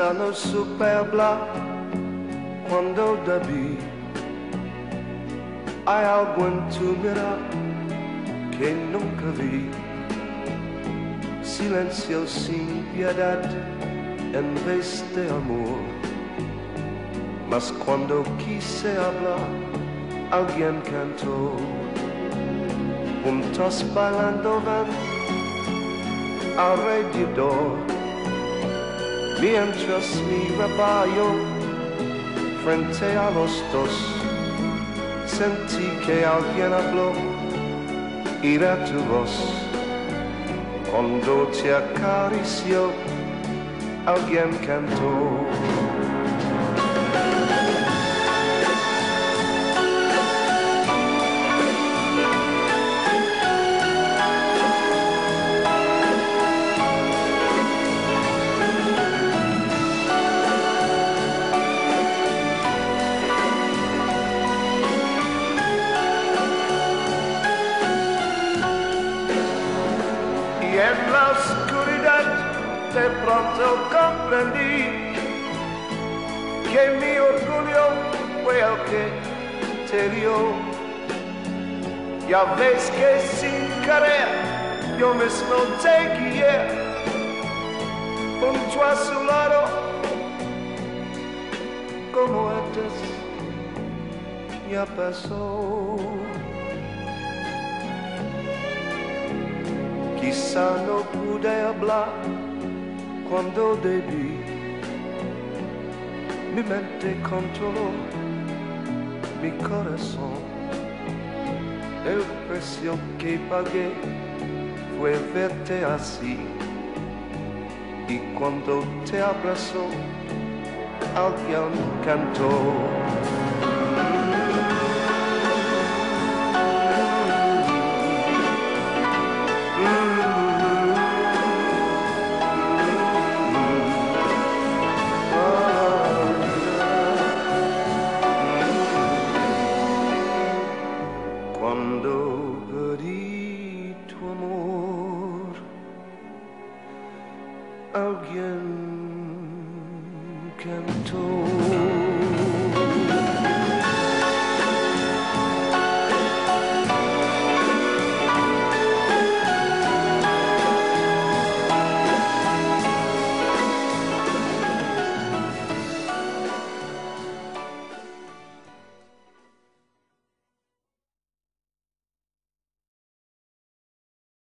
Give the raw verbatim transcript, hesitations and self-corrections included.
Quizá no supe hablar cuando debí. Hay algo en tu mirar que nunca vi. Silencio sin piedad en vez de amor. Mas cuando quise hablar, alguien cantó. Juntos bailando van alrededor, mientras miraba yo frente a los dos. Sentí que alguien habló y era tu voz. Cuando te acarició, alguien cantó. Y en la oscuridad de pronto comprendí que mi orgullo fue el que te dio. Ya ves que sin querer yo mismo te guié junto a su lado, como antes ya pasó. Quizá no pude hablar cuando debí. Mi mente controló mi corazón. El precio que pagué fue verte así. Y cuando te abrazó, alguien cantó.